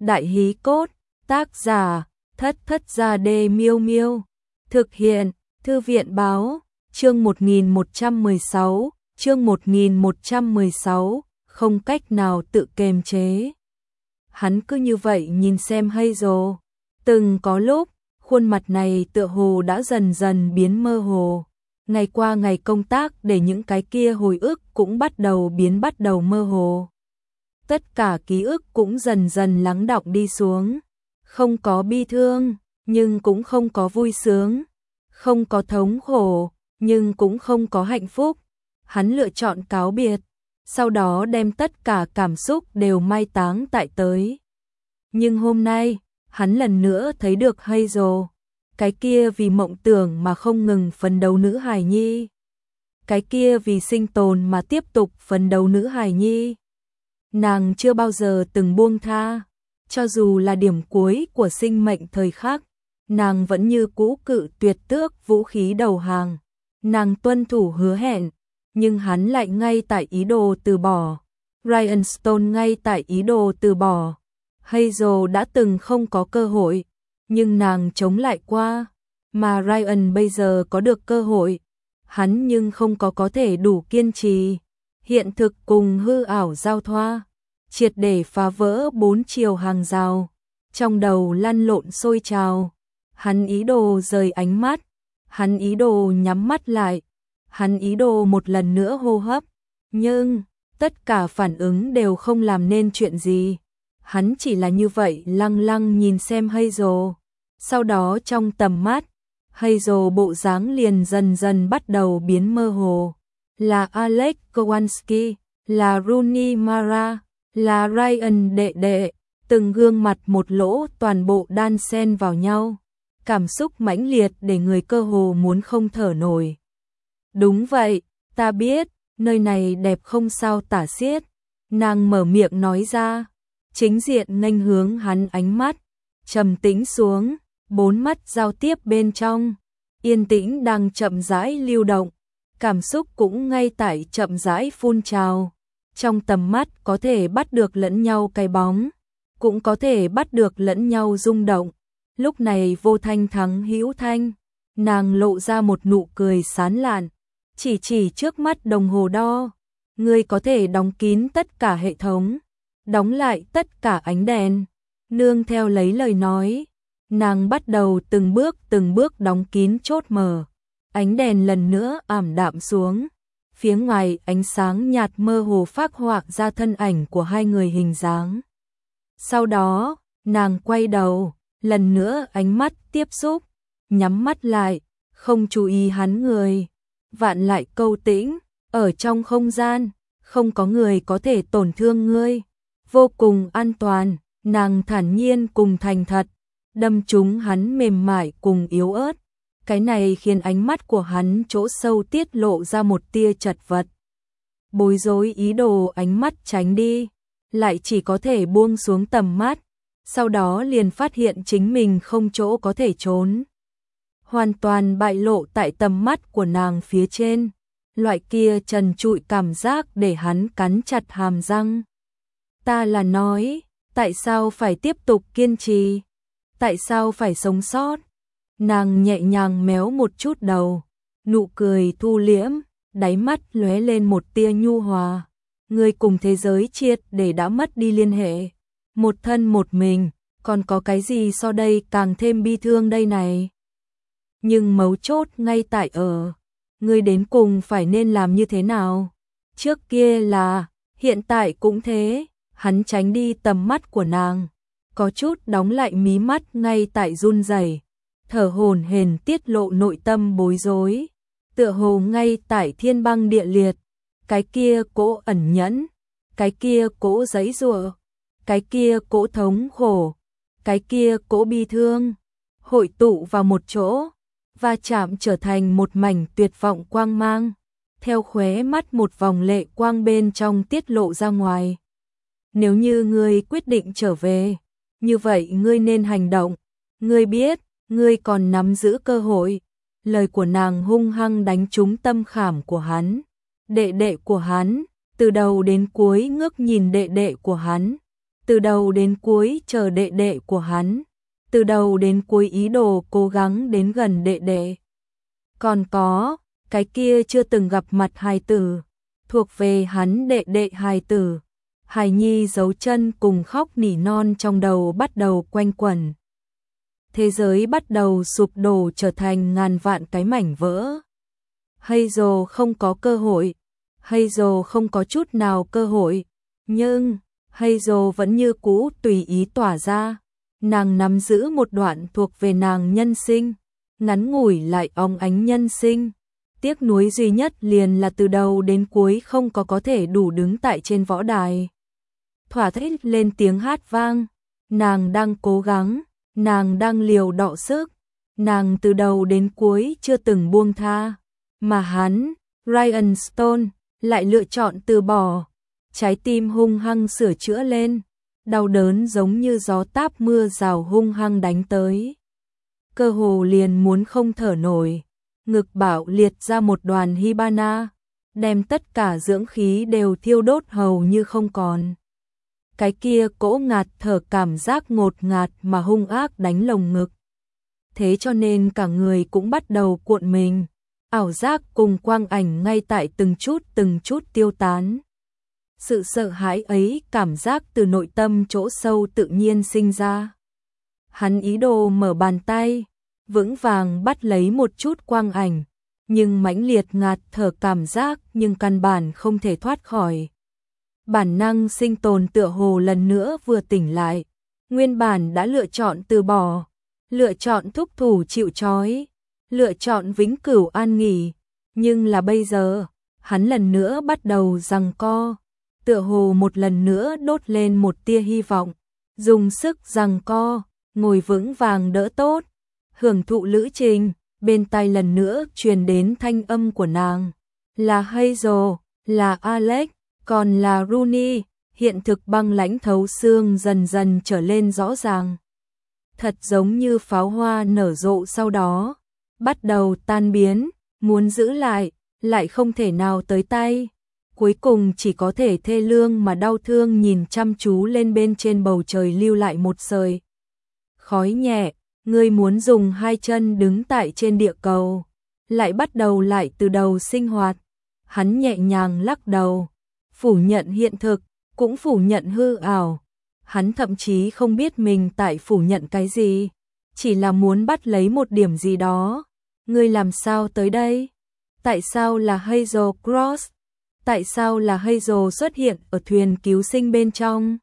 Đại hí cốt, tác giả, Thất Thất Gia Đê Miêu Miêu. Thực hiện, Thư viện báo, chương 1116, không cách nào tự kiềm chế. Hắn cứ như vậy nhìn xem Hazel. Từng có lúc, khuôn mặt này tựa hồ đã dần dần biến mơ hồ. Ngày qua ngày công tác để những cái kia hồi ức cũng bắt đầu mơ hồ. Tất cả ký ức cũng dần dần lắng đọng đi xuống. Không có bi thương, nhưng cũng không có vui sướng. Không có thống khổ, nhưng cũng không có hạnh phúc. Hắn lựa chọn cáo biệt, sau đó đem tất cả cảm xúc đều mai táng tại tới. Nhưng hôm nay, hắn lần nữa thấy được Hazel, cái kia vì mộng tưởng mà không ngừng phấn đấu nữ hài nhi. Cái kia vì sinh tồn mà tiếp tục phấn đấu nữ hài nhi. Nàng chưa bao giờ từng buông tha, cho dù là điểm cuối của sinh mệnh thời khắc, nàng vẫn như cũ cự tuyệt tước vũ khí đầu hàng. Nàng tuân thủ hứa hẹn, nhưng hắn lại ngay tại ý đồ từ bỏ. Ryan Stone ngay tại ý đồ từ bỏ. Hazel đã từng không có cơ hội, nhưng nàng chống lại qua, mà Ryan bây giờ có được cơ hội. Hắn nhưng không có thể đủ kiên trì. Hiện thực cùng hư ảo giao thoa, triệt để phá vỡ bốn chiều hàng rào, trong đầu lăn lộn sôi trào. Hắn ý đồ rời ánh mắt, hắn ý đồ nhắm mắt lại, hắn ý đồ một lần nữa hô hấp, nhưng tất cả phản ứng đều không làm nên chuyện gì. Hắn chỉ là như vậy lăng lăng nhìn xem Hazel, sau đó trong tầm mắt, Hazel bộ dáng liền dần dần bắt đầu biến mơ hồ. Là Alex Kowalski, là Rooney Mara, là Ryan đệ đệ, từng gương mặt một lỗ toàn bộ đan xen vào nhau. Cảm xúc mãnh liệt để người cơ hồ muốn không thở nổi. Đúng vậy, ta biết, nơi này đẹp không sao tả xiết. Nàng mở miệng nói ra, chính diện nghênh hướng hắn ánh mắt, trầm tĩnh xuống, bốn mắt giao tiếp bên trong. Yên tĩnh đang chậm rãi lưu động, cảm xúc cũng ngay tại chậm rãi phun trào. Trong tầm mắt có thể bắt được lẫn nhau cái bóng, cũng có thể bắt được lẫn nhau rung động. Lúc này vô thanh thắng hữu thanh, nàng lộ ra một nụ cười sán lạn, chỉ trước mắt đồng hồ đo. Ngươi có thể đóng kín tất cả hệ thống, đóng lại tất cả ánh đèn. Nương theo lấy lời nói, nàng bắt đầu từng bước đóng kín chốt mở. Ánh đèn lần nữa ảm đạm xuống. Phía ngoài ánh sáng nhạt mơ hồ phác họa ra thân ảnh của hai người hình dáng. Sau đó, nàng quay đầu, lần nữa ánh mắt tiếp xúc, nhắm mắt lại, không chú ý hắn người. Vạn lại câu tĩnh, ở trong không gian, không có người có thể tổn thương ngươi. Vô cùng an toàn, nàng thản nhiên cùng thành thật, đâm trúng hắn mềm mại cùng yếu ớt. Cái này khiến ánh mắt của hắn chỗ sâu tiết lộ ra một tia chật vật. Bối rối ý đồ ánh mắt tránh đi, lại chỉ có thể buông xuống tầm mắt, sau đó liền phát hiện chính mình không chỗ có thể trốn. Hoàn toàn bại lộ tại tầm mắt của nàng phía trên, loại kia trần trụi cảm giác để hắn cắn chặt hàm răng. Ta là nói, tại sao phải tiếp tục kiên trì? Tại sao phải sống sót? Nàng nhẹ nhàng méo một chút đầu, nụ cười thu liễm, đáy mắt lóe lên một tia nhu hòa. Người cùng thế giới triệt để đã mất đi liên hệ, một thân một mình, còn có cái gì so đây càng thêm bi thương đây này. Nhưng mấu chốt ngay tại ở, người đến cùng phải nên làm như thế nào? Trước kia là, hiện tại cũng thế. Hắn tránh đi tầm mắt của nàng, có chút đóng lại mí mắt ngay tại run rẩy, thở hổn hển tiết lộ nội tâm bối rối, tựa hồ ngay tại thiên băng địa liệt. Cái kia cỗ ẩn nhẫn, cái kia cỗ giãy giụa, cái kia cỗ thống khổ, cái kia cỗ bi thương, hội tụ vào một chỗ, va chạm trở thành một mảnh tuyệt vọng quang mang, theo khóe mắt một vòng lệ quang bên trong tiết lộ ra ngoài. Nếu như ngươi quyết định trở về, như vậy ngươi nên hành động. Ngươi biết, ngươi còn nắm giữ cơ hội. Lời của nàng hung hăng đánh trúng tâm khảm của hắn. Đệ đệ của hắn, từ đầu đến cuối ngước nhìn đệ đệ của hắn. từ đầu đến cuối chờ đệ đệ của hắn, từ đầu đến cuối ý đồ cố gắng đến gần đệ đệ. Còn có, cái kia chưa từng gặp mặt hài tử, thuộc về hắn đệ đệ hài tử. Hài Nhi giấu chân cùng khóc nỉ non trong đầu bắt đầu quanh quẩn. Thế giới bắt đầu sụp đổ trở thành ngàn vạn cái mảnh vỡ. Hazel không có cơ hội, Hazel không có chút nào cơ hội, nhưng Hazel vẫn như cũ tùy ý tỏa ra. Nàng nắm giữ một đoạn thuộc về nàng nhân sinh, ngắn ngủi lại óng ánh nhân sinh. Tiếc nuối duy nhất liền là từ đầu đến cuối không có thể đủ đứng tại trên võ đài. Thỏa thích lên tiếng hát vang, nàng đang cố gắng, nàng đang liều đọ sức, nàng từ đầu đến cuối chưa từng buông tha, mà hắn, Ryan Stone, lại lựa chọn từ bỏ. Trái tim hung hăng sửa chữa lên, đau đớn giống như gió táp mưa rào hung hăng đánh tới. Cơ hồ liền muốn không thở nổi, ngực bạo liệt ra một đoàn hibana, đem tất cả dưỡng khí đều thiêu đốt hầu như không còn. Cái kia cỗ ngạt thở cảm giác ngột ngạt mà hung ác đánh lồng ngực. Thế cho nên cả người cũng bắt đầu cuộn mình, ảo giác cùng quang ảnh ngay tại từng chút tiêu tán. Sự sợ hãi ấy cảm giác từ nội tâm chỗ sâu tự nhiên sinh ra. Hắn ý đồ mở bàn tay, vững vàng bắt lấy một chút quang ảnh, nhưng mãnh liệt ngạt thở cảm giác nhưng căn bản không thể thoát khỏi. Bản năng sinh tồn tựa hồ lần nữa vừa tỉnh lại, nguyên bản đã lựa chọn từ bỏ, lựa chọn thúc thủ chịu trói, lựa chọn vĩnh cửu an nghỉ, nhưng là bây giờ, hắn lần nữa bắt đầu giằng co, tựa hồ một lần nữa đốt lên một tia hy vọng, dùng sức giằng co, ngồi vững vàng đỡ tốt, hưởng thụ lữ trình. Bên tai lần nữa truyền đến thanh âm của nàng, là Hazel, là Alex, còn là Rooney. Hiện thực băng lãnh thấu xương dần dần trở lên rõ ràng. Thật giống như pháo hoa nở rộ sau đó, bắt đầu tan biến, muốn giữ lại không thể nào tới tay. Cuối cùng chỉ có thể thê lương mà đau thương nhìn chăm chú lên bên trên bầu trời lưu lại một sợi khói nhẹ. Ngươi muốn dùng hai chân đứng tại trên địa cầu, lại bắt đầu lại từ đầu sinh hoạt. Hắn nhẹ nhàng lắc đầu, phủ nhận hiện thực, cũng phủ nhận hư ảo. Hắn thậm chí không biết mình tại phủ nhận cái gì, chỉ là muốn bắt lấy một điểm gì đó. Ngươi làm sao tới đây? Tại sao là Hazel Cross? Tại sao là Hazel xuất hiện ở thuyền cứu sinh bên trong?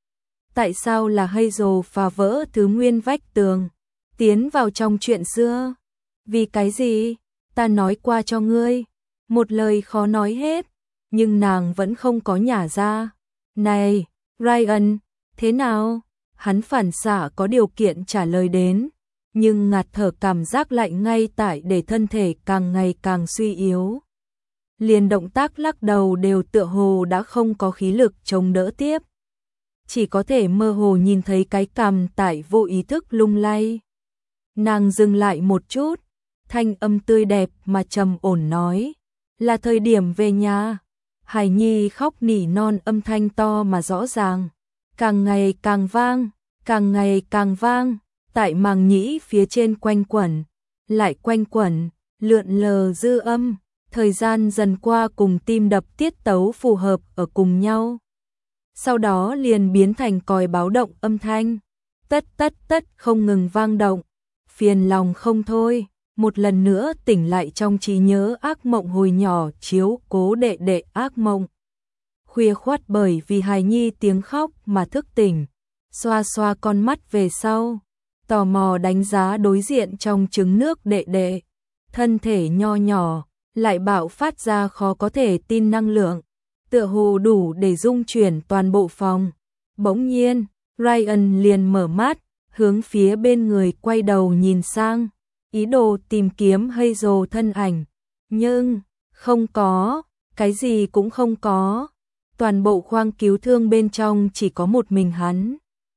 Tại sao là Hazel phá vỡ thứ nguyên vách tường, tiến vào trong chuyện xưa? Vì cái gì? Ta nói qua cho ngươi, một lời khó nói hết, nhưng nàng vẫn không có nhả ra. Này, Ryan, thế nào? Hắn phản xạ có điều kiện trả lời đến, nhưng ngạt thở cảm giác lạnh ngay tại để thân thể càng ngày càng suy yếu. Liền động tác lắc đầu đều tựa hồ đã không có khí lực chống đỡ tiếp. Chỉ có thể mơ hồ nhìn thấy cái cằm tại vô ý thức lung lay. Nàng dừng lại một chút, thanh âm tươi đẹp mà trầm ổn nói, là thời điểm về nhà. Hải Nhi khóc nỉ non âm thanh to mà rõ ràng, càng ngày càng vang, càng ngày càng vang, tại màng nhĩ phía trên quanh quẩn, lại quanh quẩn, lượn lờ dư âm, thời gian dần qua cùng tim đập tiết tấu phù hợp ở cùng nhau. Sau đó liền biến thành còi báo động âm thanh, tất tất tất không ngừng vang động, phiền lòng không thôi. Một lần nữa tỉnh lại trong trí nhớ ác mộng hồi nhỏ chiếu cố đệ đệ ác mộng. Khuya khoắt bởi vì hài nhi tiếng khóc mà thức tỉnh, xoa xoa con mắt về sau, tò mò đánh giá đối diện trong trứng nước đệ đệ. Thân thể nho nhỏ, lại bạo phát ra khó có thể tin năng lượng, tựa hồ đủ để dung chuyển toàn bộ phòng. Bỗng nhiên, Ryan liền mở mắt, hướng phía bên người quay đầu nhìn sang, ý đồ tìm kiếm Hazel thân ảnh, nhưng không có, cái gì cũng không có. Toàn bộ khoang cứu thương bên trong chỉ có một mình hắn,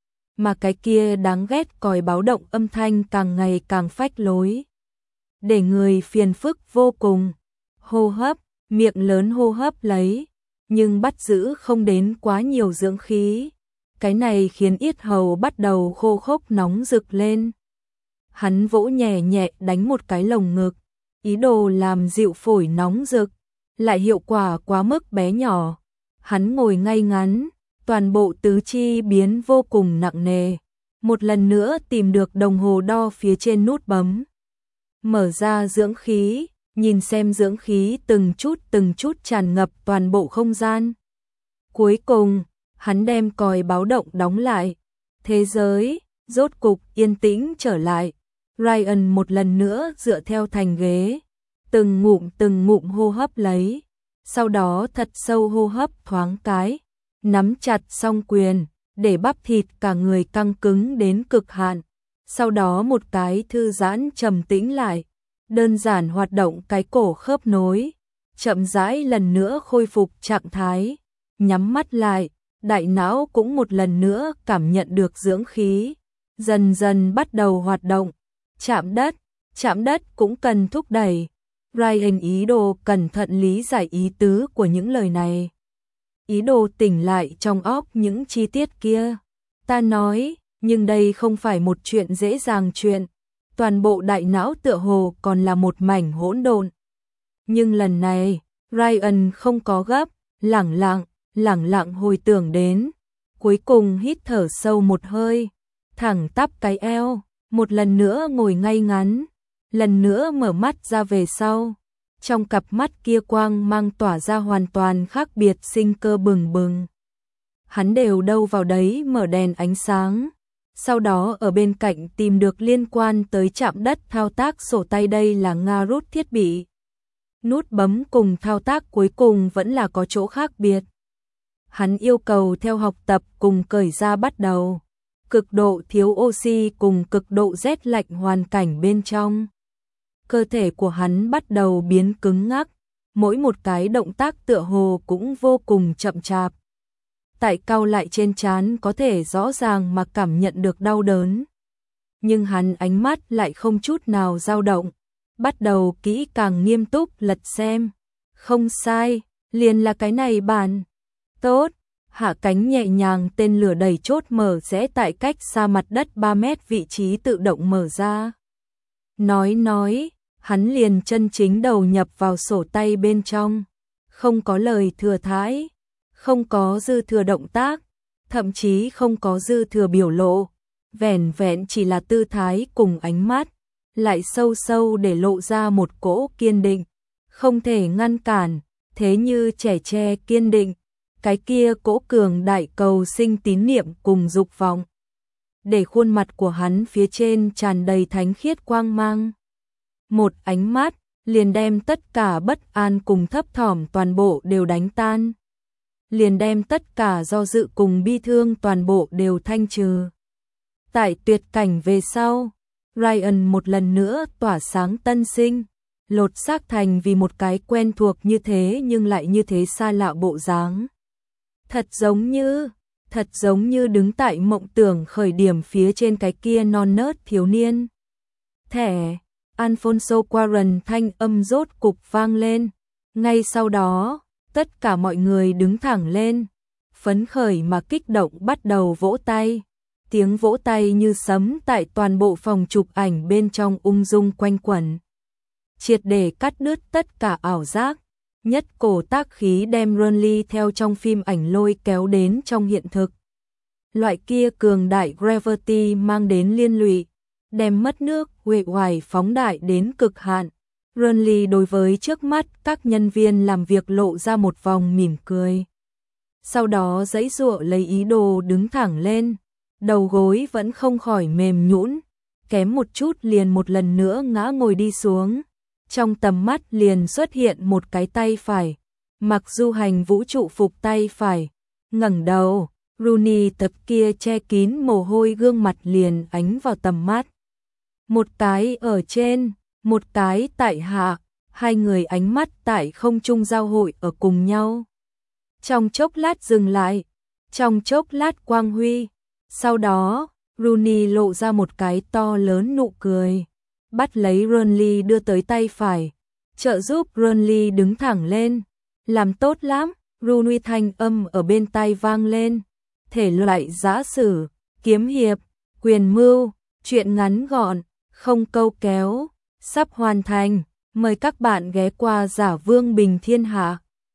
mà cái kia đáng ghét còi báo động âm thanh càng ngày càng phách lối, để người phiền phức vô cùng. Hô hấp, miệng lớn hô hấp lấy, nhưng bắt giữ không đến quá nhiều dưỡng khí. Cái này khiến yết hầu bắt đầu khô khốc nóng rực lên. Hắn vỗ nhẹ nhẹ đánh một cái lồng ngực, ý đồ làm dịu phổi nóng rực, lại hiệu quả quá mức bé nhỏ. Hắn ngồi ngay ngắn, toàn bộ tứ chi biến vô cùng nặng nề. Một lần nữa tìm được đồng hồ đo phía trên nút bấm. Mở ra dưỡng khí, nhìn xem dưỡng khí từng chút tràn ngập toàn bộ không gian. Cuối cùng, hắn đem còi báo động đóng lại. Thế giới, rốt cục yên tĩnh trở lại. Ryan một lần nữa dựa theo thành ghế, từng ngụm hô hấp lấy. Sau đó thật sâu hô hấp thoáng cái, nắm chặt song quyền, để bắp thịt cả người căng cứng đến cực hạn. Sau đó một cái thư giãn trầm tĩnh lại, đơn giản hoạt động cái cổ khớp nối, chậm rãi lần nữa khôi phục trạng thái, nhắm mắt lại, đại não cũng một lần nữa cảm nhận được dưỡng khí, dần dần bắt đầu hoạt động. Chạm đất cũng cần thúc đẩy. Ryan ý đồ cẩn thận lý giải ý tứ của những lời này. Ý đồ tỉnh lại trong óc những chi tiết kia. Ta nói, nhưng đây không phải một chuyện dễ dàng chuyện. Toàn bộ đại não tựa hồ còn là một mảnh hỗn độn. Nhưng lần này, Ryan không có gấp, lẳng lặng hồi tưởng đến. Cuối cùng hít thở sâu một hơi, thẳng tắp cái eo, một lần nữa ngồi ngay ngắn, lần nữa mở mắt ra về sau. Trong cặp mắt kia quang mang tỏa ra hoàn toàn khác biệt sinh cơ bừng bừng. Hắn đều đâu vào đấy mở đèn ánh sáng. Sau đó ở bên cạnh tìm được liên quan tới chạm đất thao tác sổ tay, đây là Nga rút thiết bị. Nút bấm cùng thao tác cuối cùng vẫn là có chỗ khác biệt. Hắn yêu cầu theo học tập cùng cởi ra bắt đầu. Cực độ thiếu oxy cùng cực độ rét lạnh hoàn cảnh bên trong. Cơ thể của hắn bắt đầu biến cứng ngắc, mỗi một cái động tác tựa hồ cũng vô cùng chậm chạp. Tại cau lại trên trán có thể rõ ràng mà cảm nhận được đau đớn. Nhưng hắn ánh mắt lại không chút nào dao động, bắt đầu kỹ càng nghiêm túc lật xem. Không sai, liền là cái này bạn. Tốt, hạ cánh nhẹ nhàng, tên lửa đẩy chốt mở rẽ tại cách xa mặt đất 3 mét vị trí tự động mở ra. Nói, hắn liền chân chính đầu nhập vào sổ tay bên trong. Không có lời thừa thãi, không có dư thừa động tác, thậm chí không có dư thừa biểu lộ. Vẻn vẹn chỉ là tư thái cùng ánh mắt, lại sâu sâu để lộ ra một cỗ kiên định, không thể ngăn cản, thế như trẻ tre kiên định. Cái kia cỗ cường đại cầu sinh tín niệm cùng dục vọng, để khuôn mặt của hắn phía trên tràn đầy thánh khiết quang mang. Một ánh mắt liền đem tất cả bất an cùng thấp thỏm toàn bộ đều đánh tan, liền đem tất cả do dự cùng bi thương toàn bộ đều thanh trừ. Tại tuyệt cảnh về sau, Ryan một lần nữa tỏa sáng tân sinh, lột xác thành vì một cái quen thuộc như thế nhưng lại như thế xa lạ bộ dáng. Thật giống như đứng tại mộng tưởng khởi điểm phía trên cái kia non nớt thiếu niên. Thẻ, Alfonso Cuarón thanh âm rốt cục vang lên. Ngay sau đó, tất cả mọi người đứng thẳng lên, phấn khởi mà kích động bắt đầu vỗ tay. Tiếng vỗ tay như sấm tại toàn bộ phòng chụp ảnh bên trong ung dung quanh quẩn, triệt để cắt đứt tất cả ảo giác. Nhất cổ tác khí đem Renly theo trong phim ảnh lôi kéo đến trong hiện thực. Loại kia cường đại gravity mang đến liên lụy, đem mất nước uể oải phóng đại đến cực hạn. Renly đối với trước mắt các nhân viên làm việc lộ ra một vòng mỉm cười. Sau đó giãy giụa lấy ý đồ đứng thẳng lên, đầu gối vẫn không khỏi mềm nhũn, kém một chút liền một lần nữa ngã ngồi đi xuống. Trong tầm mắt liền xuất hiện một cái tay phải, mặc du hành vũ trụ phục tay phải, ngẩng đầu, Rooney tập kia che kín mồ hôi gương mặt liền ánh vào tầm mắt. Một cái ở trên, một cái tại hạ, hai người ánh mắt tại không trung giao hội ở cùng nhau. Trong chốc lát dừng lại, trong chốc lát quang huy, sau đó, Rooney lộ ra một cái to lớn nụ cười. Bắt lấy Renly đưa tới tay phải, trợ giúp Renly đứng thẳng lên. Làm tốt lắm, Rooney thanh âm ở bên tai vang lên. thể loại giã sử, kiếm hiệp, quyền mưu, truyện ngắn gọn, không câu kéo, sắp hoàn thành. Mời các bạn ghé qua Giả Vương Bình Thiên Hạ.